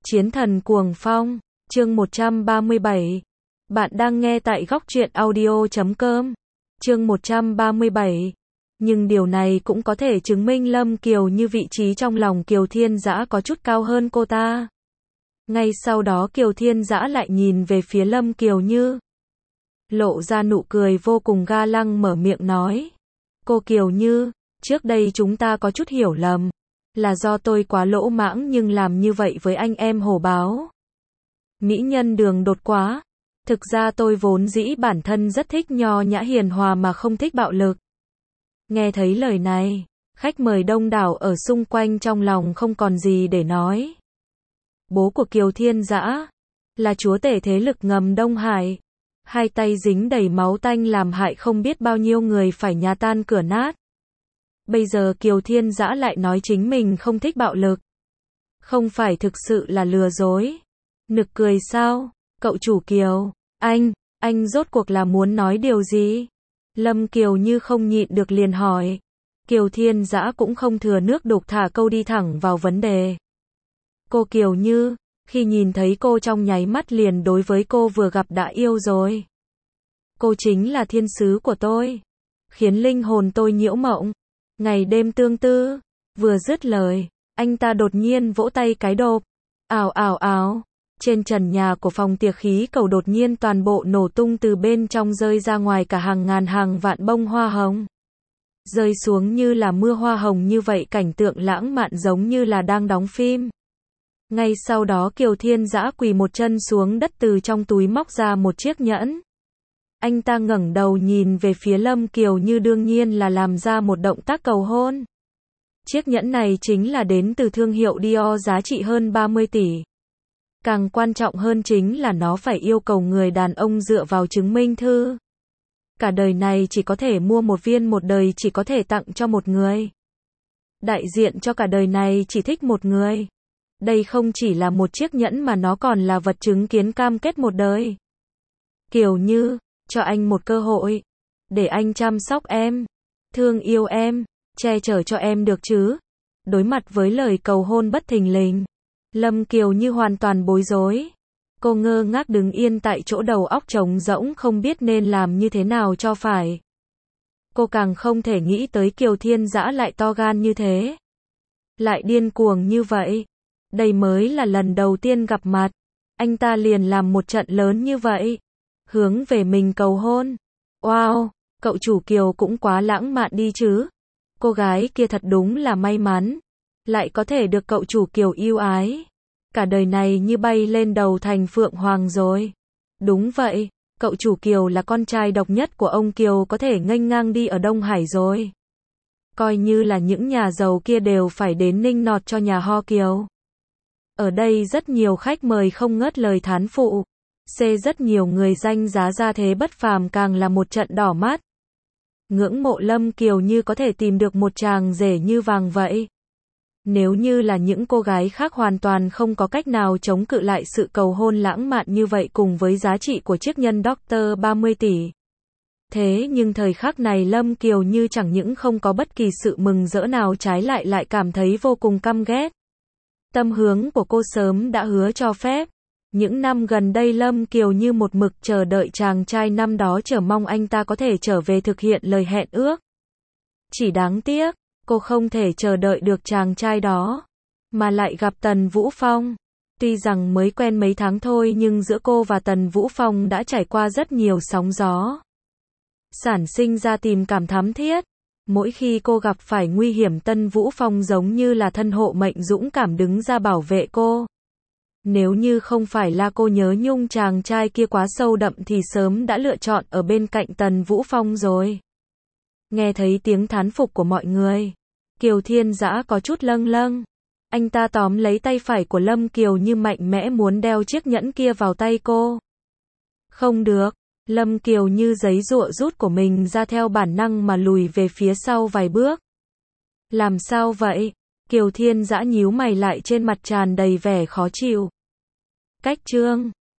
Chiến thần cuồng phong, chương 137. Bạn đang nghe tại góc truyện audio.com. Chương 137. Nhưng điều này cũng có thể chứng minh Lâm Kiều Như vị trí trong lòng Kiều Thiên Dã có chút cao hơn cô ta. Ngay sau đó Kiều Thiên Dã lại nhìn về phía Lâm Kiều Như. Lộ ra nụ cười vô cùng ga lăng mở miệng nói. Cô Kiều Như, trước đây chúng ta có chút hiểu lầm. Là do tôi quá lỗ mãng nhưng làm như vậy với anh em hổ báo. Mỹ nhân đường đột quá. Thực ra tôi vốn dĩ bản thân rất thích nho nhã hiền hòa mà không thích bạo lực. Nghe thấy lời này, khách mời đông đảo ở xung quanh trong lòng không còn gì để nói. Bố của Kiều Thiên Dã là chúa tể thế lực ngầm Đông Hải. Hai tay dính đầy máu tanh làm hại không biết bao nhiêu người phải nhà tan cửa nát. Bây giờ Kiều Thiên Dã lại nói chính mình không thích bạo lực. Không phải thực sự là lừa dối. Nực cười sao? Cậu chủ Kiều, anh rốt cuộc là muốn nói điều gì? Lâm Kiều Như không nhịn được liền hỏi. Kiều Thiên Dã cũng không thừa nước đục thả câu đi thẳng vào vấn đề. Cô Kiều Như, khi nhìn thấy cô trong nháy mắt liền đối với cô vừa gặp đã yêu rồi. Cô chính là thiên sứ của tôi. Khiến linh hồn tôi nhiễu mộng. Ngày đêm tương tư. Vừa dứt lời, anh ta đột nhiên vỗ tay cái độp. Ào ào ào. Trên trần nhà của phòng tiệc khí cầu đột nhiên toàn bộ nổ tung, từ bên trong rơi ra ngoài cả hàng ngàn hàng vạn bông hoa hồng. Rơi xuống như là mưa hoa hồng, như vậy cảnh tượng lãng mạn giống như là đang đóng phim. Ngay sau đó Kiều Thiên Dã quỳ một chân xuống đất, từ trong túi móc ra một chiếc nhẫn. Anh ta ngẩng đầu nhìn về phía Lâm Kiều Như, đương nhiên là làm ra một động tác cầu hôn. Chiếc nhẫn này chính là đến từ thương hiệu Dior, giá trị hơn 30 tỷ. Càng quan trọng hơn chính là nó phải yêu cầu người đàn ông dựa vào chứng minh thư. Cả đời này chỉ có thể mua một viên, một đời chỉ có thể tặng cho một người. Đại diện cho cả đời này chỉ thích một người. Đây không chỉ là một chiếc nhẫn mà nó còn là vật chứng kiến cam kết một đời. Kiều Như, cho anh một cơ hội. Để anh chăm sóc em. Thương yêu em. Che chở cho em được chứ. Đối mặt với lời cầu hôn bất thình lình, Lâm Kiều Như hoàn toàn bối rối. Cô ngơ ngác đứng yên tại chỗ, đầu óc trống rỗng không biết nên làm như thế nào cho phải. Cô càng không thể nghĩ tới Kiều Thiên Dã lại to gan như thế. Lại điên cuồng như vậy. Đây mới là lần đầu tiên gặp mặt. Anh ta liền làm một trận lớn như vậy. Hướng về mình cầu hôn. Wow, cậu chủ Kiều cũng quá lãng mạn đi chứ. Cô gái kia thật đúng là may mắn. Lại có thể được cậu chủ Kiều yêu ái. Cả đời này như bay lên đầu thành Phượng Hoàng rồi. Đúng vậy, cậu chủ Kiều là con trai độc nhất của ông Kiều, có thể nghênh ngang đi ở Đông Hải rồi. Coi như là những nhà giàu kia đều phải đến nịnh nọt cho nhà ho Kiều. Ở đây rất nhiều khách mời không ngớt lời thán phụ. Rất nhiều người danh giá gia thế bất phàm càng là một trận đỏ mắt. Ngưỡng mộ Lâm Kiều Như có thể tìm được một chàng rể như vàng vậy. Nếu như là những cô gái khác hoàn toàn không có cách nào chống cự lại sự cầu hôn lãng mạn như vậy cùng với giá trị của chiếc nhân Dr. 30 tỷ. Thế nhưng thời khắc này Lâm Kiều Như chẳng những không có bất kỳ sự mừng rỡ nào, trái lại cảm thấy vô cùng căm ghét. Tâm hướng của cô sớm đã hứa cho phép. Những năm gần đây Lâm Kiều Như một mực chờ đợi chàng trai năm đó, chờ mong anh ta có thể trở về thực hiện lời hẹn ước. Chỉ đáng tiếc, cô không thể chờ đợi được chàng trai đó, mà lại gặp Tần Vũ Phong. Tuy rằng mới quen mấy tháng thôi nhưng giữa cô và Tần Vũ Phong đã trải qua rất nhiều sóng gió. Sản sinh ra tình cảm thắm thiết. Mỗi khi cô gặp phải nguy hiểm, Tần Vũ Phong giống như là thân hộ mệnh dũng cảm đứng ra bảo vệ cô. Nếu như không phải là cô nhớ nhung chàng trai kia quá sâu đậm thì sớm đã lựa chọn ở bên cạnh Tần Vũ Phong rồi. Nghe thấy tiếng thán phục của mọi người, Kiều Thiên Dã có chút lâng lâng. Anh ta tóm lấy tay phải của Lâm Kiều Như mạnh mẽ muốn đeo chiếc nhẫn kia vào tay cô. Không được, Lâm Kiều Như giấy giụa rút của mình ra, theo bản năng mà lùi về phía sau vài bước. Làm sao vậy? Kiều Thiên Dã nhíu mày lại, trên mặt tràn đầy vẻ khó chịu. Cách trương,